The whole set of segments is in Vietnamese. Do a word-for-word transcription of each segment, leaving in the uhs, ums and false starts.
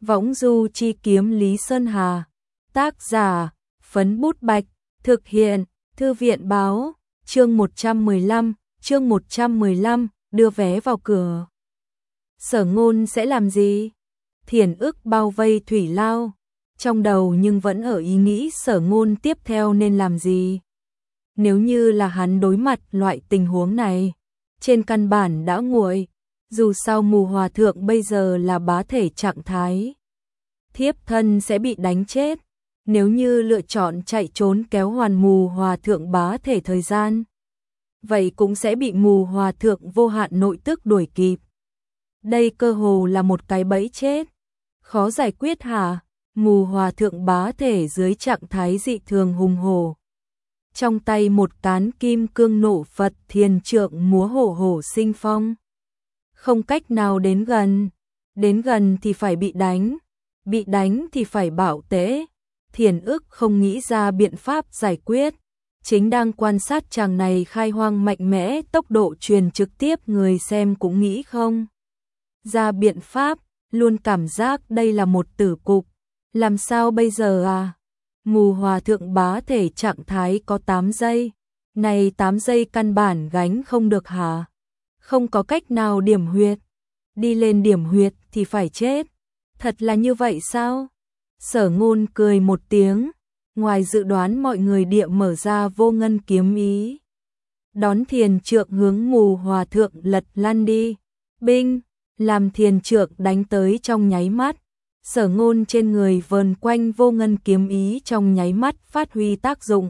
Võng du chi kiếm Lý Sơn Hà. Tác giả, Phấn Bút Bạch. Thực hiện, Thư viện báo. Chương một trăm mười lăm, chương một trăm mười lăm, đưa vé vào cửa. Sở Ngôn sẽ làm gì? Thiền ức bao vây Thủy Lao. Trong đầu nhưng vẫn ở ý nghĩ Sở Ngôn tiếp theo nên làm gì. Nếu như là hắn đối mặt loại tình huống này, trên căn bản đã nguội. Dù sao Mù Hòa Thượng bây giờ là bá thể trạng thái, thiếp thân sẽ bị đánh chết. Nếu như lựa chọn chạy trốn kéo hoàn Mù Hòa Thượng bá thể thời gian, vậy cũng sẽ bị Mù Hòa Thượng vô hạn nội tức đuổi kịp. Đây cơ hồ là một cái bẫy chết. Khó giải quyết hả? Mù Hòa Thượng bá thể dưới trạng thái dị thường hùng hổ. Trong tay một cán kim cương nộ Phật thiền trượng múa hổ hổ sinh phong. Không cách nào đến gần. Đến gần thì phải bị đánh. Bị đánh thì phải bảo tễ. Thiền ức không nghĩ ra biện pháp giải quyết. Chính đang quan sát chàng này khai hoang mạnh mẽ, tốc độ truyền trực tiếp, người xem cũng nghĩ không ra biện pháp, luôn cảm giác đây là một tử cục. Làm sao bây giờ à? Mù Hòa Thượng bá thể trạng thái có tám giây. Này tám giây căn bản gánh không được hả? Không có cách nào điểm huyệt. Đi lên điểm huyệt thì phải chết. Thật là như vậy sao? Sở Ngôn cười một tiếng. Ngoài dự đoán mọi người địa mở ra vô ngân kiếm ý. Đón thiền trượng hướng Mù Hòa Thượng lật lăn đi. Binh! Làm thiền trượng đánh tới trong nháy mắt. Sở Ngôn trên người vờn quanh vô ngân kiếm ý trong nháy mắt phát huy tác dụng.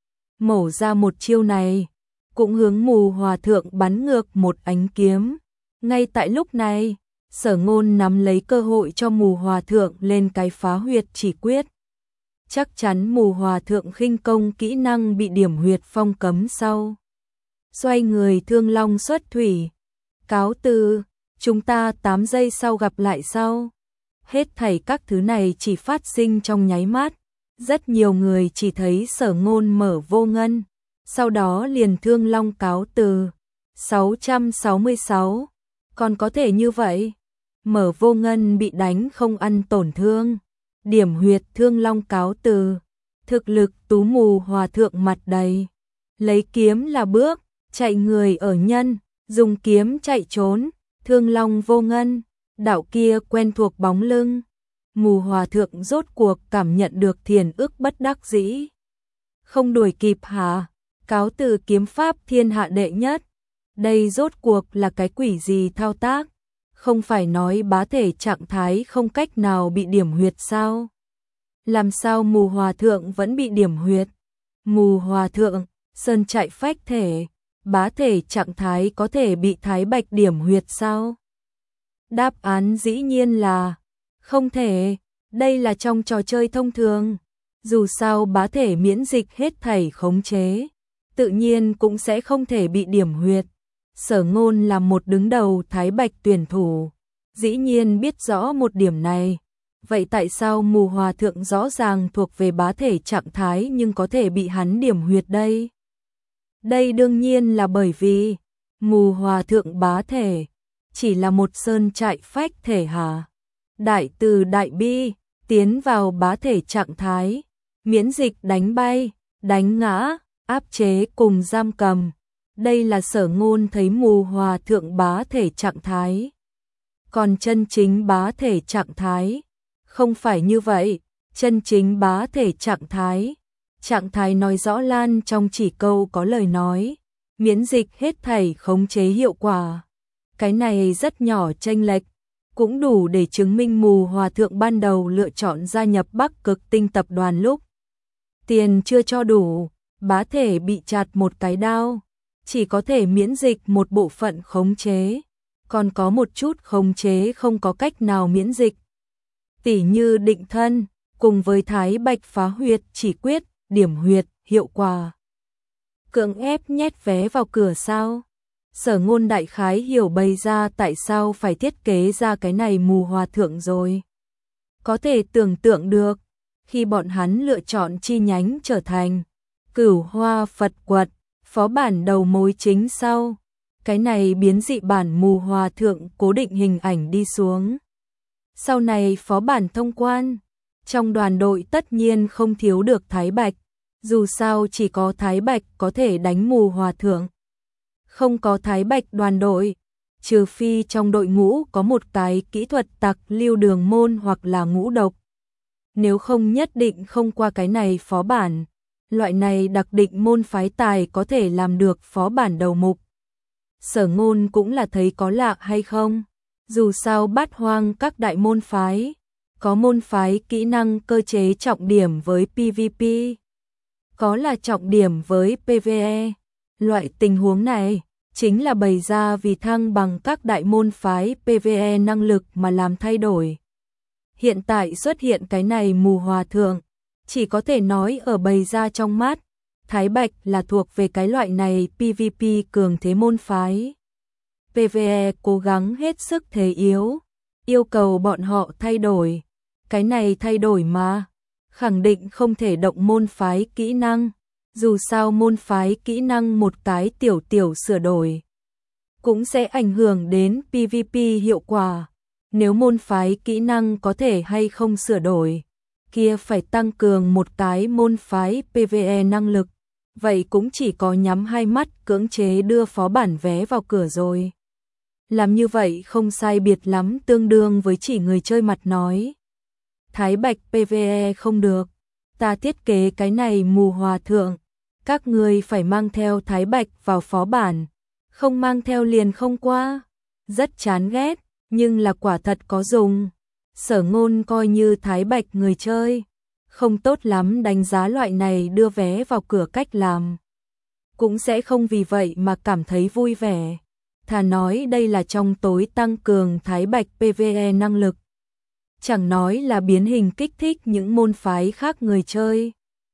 Mổ ra một chiêu này, cũng hướng Mù Hòa Thượng bắn ngược một ánh kiếm. Ngay tại lúc này, Sở Ngôn nắm lấy cơ hội cho Mù Hòa Thượng lên cái phá huyệt chỉ quyết. Chắc chắn Mù Hòa Thượng khinh công kỹ năng bị điểm huyệt phong cấm sau. Xoay người thương long xuất thủy. Cáo từ, chúng ta tám giây sau gặp lại sau. Hết thảy các thứ này chỉ phát sinh trong nháy mắt. Rất nhiều người chỉ thấy Sở Ngôn mở vô ngân, sau đó liền thương long cáo từ. sáu trăm sáu mươi sáu. Còn có thể như vậy? Mở vô ngân bị đánh không ăn tổn thương. Điểm huyệt thương long cáo từ. Thực lực Tú Mù Hòa Thượng mặt đầy. Lấy kiếm là bước, chạy người ở nhân, dùng kiếm chạy trốn, thương long vô ngân. Đạo kia quen thuộc bóng lưng. Mù Hòa Thượng rốt cuộc cảm nhận được thiền ức bất đắc dĩ. Không đuổi kịp hả? Cáo từ kiếm pháp thiên hạ đệ nhất. Đây rốt cuộc là cái quỷ gì thao tác? Không phải nói bá thể trạng thái không cách nào bị điểm huyệt sao? Làm sao Mù Hòa Thượng vẫn bị điểm huyệt? Mù Hòa Thượng, sơn chạy phách thể, bá thể trạng thái có thể bị Thái Bạch điểm huyệt sao? Đáp án dĩ nhiên là không thể. Đây là trong trò chơi thông thường. Dù sao bá thể miễn dịch hết thảy khống chế, tự nhiên cũng sẽ không thể bị điểm huyệt. Sở Ngôn là một đứng đầu Thái Bạch tuyển thủ, dĩ nhiên biết rõ một điểm này. Vậy tại sao Mù Hòa Thượng rõ ràng thuộc về bá thể trạng thái nhưng có thể bị hắn điểm huyệt đây? Đây đương nhiên là bởi vì Mù Hòa Thượng bá thể chỉ là một sơn trại phách thể hả? Đại từ đại bi, tiến vào bá thể trạng thái, miễn dịch đánh bay, đánh ngã, áp chế cùng giam cầm. Đây là Sở Ngôn thấy Mù Hòa Thượng bá thể trạng thái. Còn chân chính bá thể trạng thái, không phải như vậy. Chân chính bá thể trạng thái, trạng thái nói rõ lan trong chỉ câu có lời nói, miễn dịch hết thảy khống chế hiệu quả. Cái này rất nhỏ chênh lệch, cũng đủ để chứng minh Mù Hòa Thượng ban đầu lựa chọn gia nhập Bắc Cực Tinh tập đoàn lúc tiền chưa cho đủ, bá thể bị chặt một cái đao, chỉ có thể miễn dịch một bộ phận khống chế, còn có một chút khống chế không có cách nào miễn dịch. Tỉ như định thân, cùng với Thái Bạch phá huyệt chỉ quyết, điểm huyệt, hiệu quả. Cưỡng ép nhét vé vào cửa sao? Sở Ngôn đại khái hiểu bày ra tại sao phải thiết kế ra cái này Mù Hòa Thượng rồi. Có thể tưởng tượng được, khi bọn hắn lựa chọn chi nhánh trở thành Cửu Hoa Phật Quật, phó bản đầu mối chính sau, cái này biến dị bản Mù Hòa Thượng cố định hình ảnh đi xuống. Sau này phó bản thông quan, trong đoàn đội tất nhiên không thiếu được Thái Bạch, dù sao chỉ có Thái Bạch có thể đánh mù hòa thượng. Không có Thái Bạch đoàn đội, trừ phi trong đội ngũ có một cái kỹ thuật tặc Lưu Đường Môn hoặc là Ngũ Độc. Nếu không nhất định không qua cái này phó bản. Loại này đặc định môn phái tài có thể làm được phó bản đầu mục. Sở Ngôn cũng là thấy có lạ hay không? Dù sao Bát Hoang các đại môn phái, có môn phái kỹ năng cơ chế trọng điểm với pê vê pê, có là trọng điểm với pê vê e. Loại tình huống này chính là bày ra vì thăng bằng các đại môn phái pê vê e năng lực mà làm thay đổi. Hiện tại xuất hiện cái này mù hòa thượng, chỉ có thể nói ở bày ra trong mắt, Thái Bạch là thuộc về cái loại này pê vê pê cường thế môn phái. pê vê e cố gắng hết sức thế yếu, yêu cầu bọn họ thay đổi. Cái này thay đổi mà, khẳng định không thể động môn phái kỹ năng. Dù sao môn phái kỹ năng một cái tiểu tiểu sửa đổi, cũng sẽ ảnh hưởng đến pê vê pê hiệu quả. Nếu môn phái kỹ năng có thể hay không sửa đổi, kia phải tăng cường một cái môn phái pê vê e năng lực. Vậy cũng chỉ có nhắm hai mắt cưỡng chế đưa phó bản vé vào cửa rồi. Làm như vậy không sai biệt lắm tương đương với chỉ người chơi mặt nói. Thái Bạch pê vê e không được, ta thiết kế cái này mù hòa thượng. Các người phải mang theo Thái Bạch vào phó bản, không mang theo liền không qua. Rất chán ghét, nhưng là quả thật có dùng. Sở Ngôn coi như Thái Bạch người chơi, không tốt lắm đánh giá loại này đưa vé vào cửa cách làm. Cũng sẽ không vì vậy mà cảm thấy vui vẻ. Thà nói đây là trong tối tăng cường Thái Bạch pê vê e năng lực. Chẳng nói là biến hình kích thích những môn phái khác người chơi.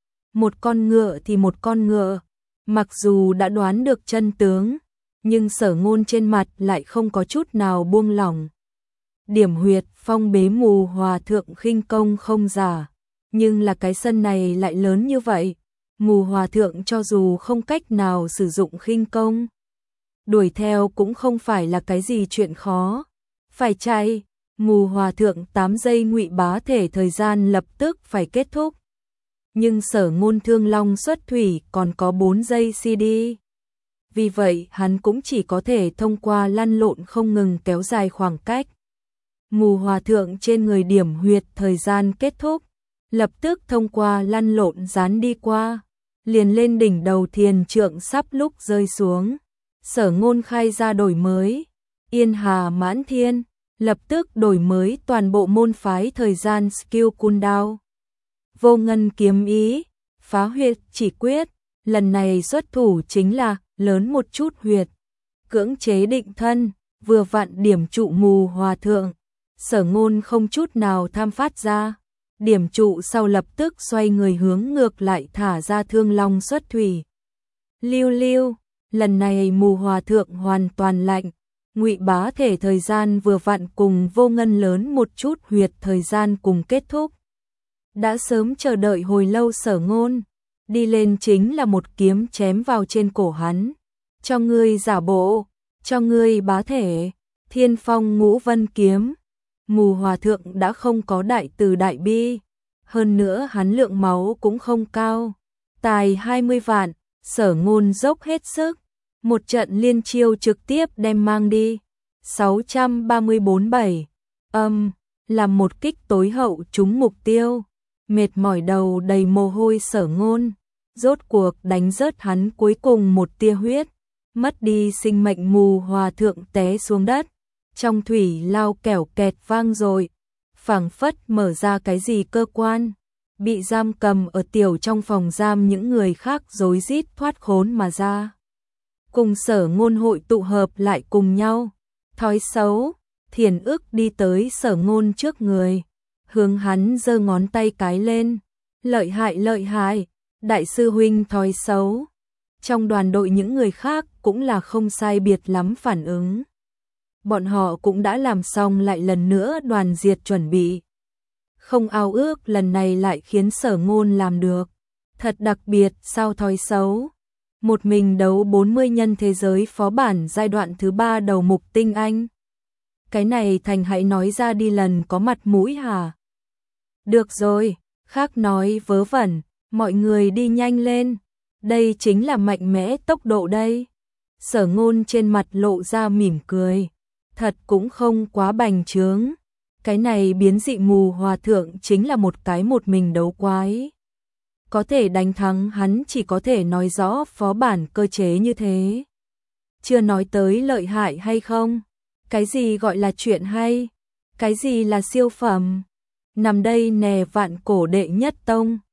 Một con ngựa thì một con ngựa, mặc dù đã đoán được chân tướng, nhưng Sở Ngôn trên mặt lại không có chút nào buông lỏng. Điểm huyệt phong bế mù hòa thượng khinh công không giả, nhưng là cái sân này lại lớn như vậy, mù hòa thượng cho dù không cách nào sử dụng khinh công, đuổi theo cũng không phải là cái gì chuyện khó. Phải chạy, mù hòa thượng tám giây ngụy bá thể thời gian lập tức phải kết thúc. Nhưng Sở Ngôn thương long xuất thủy còn có bốn giây xê đê. Vì vậy hắn cũng chỉ có thể thông qua lăn lộn không ngừng kéo dài khoảng cách. Mù hòa thượng trên người điểm huyệt thời gian kết thúc, lập tức thông qua lăn lộn dán đi qua, liền lên đỉnh đầu thiền trượng sắp lúc rơi xuống. Sở Ngôn khai ra đổi mới, Yên Hà Mãn Thiên, lập tức đổi mới toàn bộ môn phái thời gian skill cooldown. Vô ngân kiếm ý, phá huyệt chỉ quyết, lần này xuất thủ chính là lớn một chút huyệt. Cưỡng chế định thân, vừa vặn điểm trụ mù hòa thượng. Sở Ngôn không chút nào tham phát ra, điểm trụ sau lập tức xoay người hướng ngược lại thả ra thương long xuất thủy. Lưu lưu, lần này mù hòa thượng hoàn toàn lạnh, ngụy bá thể thời gian vừa vặn cùng vô ngân lớn một chút huyệt thời gian cùng kết thúc. Đã sớm chờ đợi hồi lâu Sở Ngôn, đi lên chính là một kiếm chém vào trên cổ hắn. Cho ngươi giả bộ, cho ngươi bá thể, Thiên Phong Ngũ Vân kiếm. Mù hòa thượng đã không có đại từ đại bi, hơn nữa hắn lượng máu cũng không cao. Tài hai mươi vạn, Sở Ngôn dốc hết sức, một trận liên chiêu trực tiếp đem mang đi. sáu trăm ba mươi bốn bảy, âm, làm một kích tối hậu trúng mục tiêu. Mệt mỏi đầu đầy mồ hôi Sở Ngôn, rốt cuộc đánh rớt hắn cuối cùng một tia huyết, mất đi sinh mệnh. Mù hòa thượng té xuống đất, trong thủy lao kẻo kẹt vang rồi, phảng phất mở ra cái gì cơ quan, bị giam cầm ở tiểu trong phòng giam những người khác rối rít thoát khốn mà ra. Cùng Sở Ngôn hội tụ hợp lại cùng nhau, thói xấu, Thiền Ức đi tới Sở Ngôn trước người, hướng hắn giơ ngón tay cái lên, lợi hại lợi hại, đại sư huynh thói xấu. Trong đoàn đội những người khác cũng là không sai biệt lắm phản ứng. Bọn họ cũng đã làm xong lại lần nữa đoàn diệt chuẩn bị. Không ao ước lần này lại khiến Sở Ngôn làm được. Thật đặc biệt sao thói xấu. Một mình đấu bốn mươi nhân thế giới phó bản giai đoạn thứ ba đầu mục tinh anh. Cái này Thành hãy nói ra đi lần có mặt mũi hả? Được rồi, khác nói vớ vẩn, mọi người đi nhanh lên. Đây chính là mạnh mẽ tốc độ đây. Sở Ngôn trên mặt lộ ra mỉm cười. Thật cũng không quá bành trướng. Cái này biến dị mù hòa thượng chính là một cái một mình đấu quái. Có thể đánh thắng hắn chỉ có thể nói rõ phó bản cơ chế như thế. Chưa nói tới lợi hại hay không. Cái gì gọi là chuyện hay? Cái gì là siêu phẩm? Nằm đây nè vạn cổ đệ nhất tông.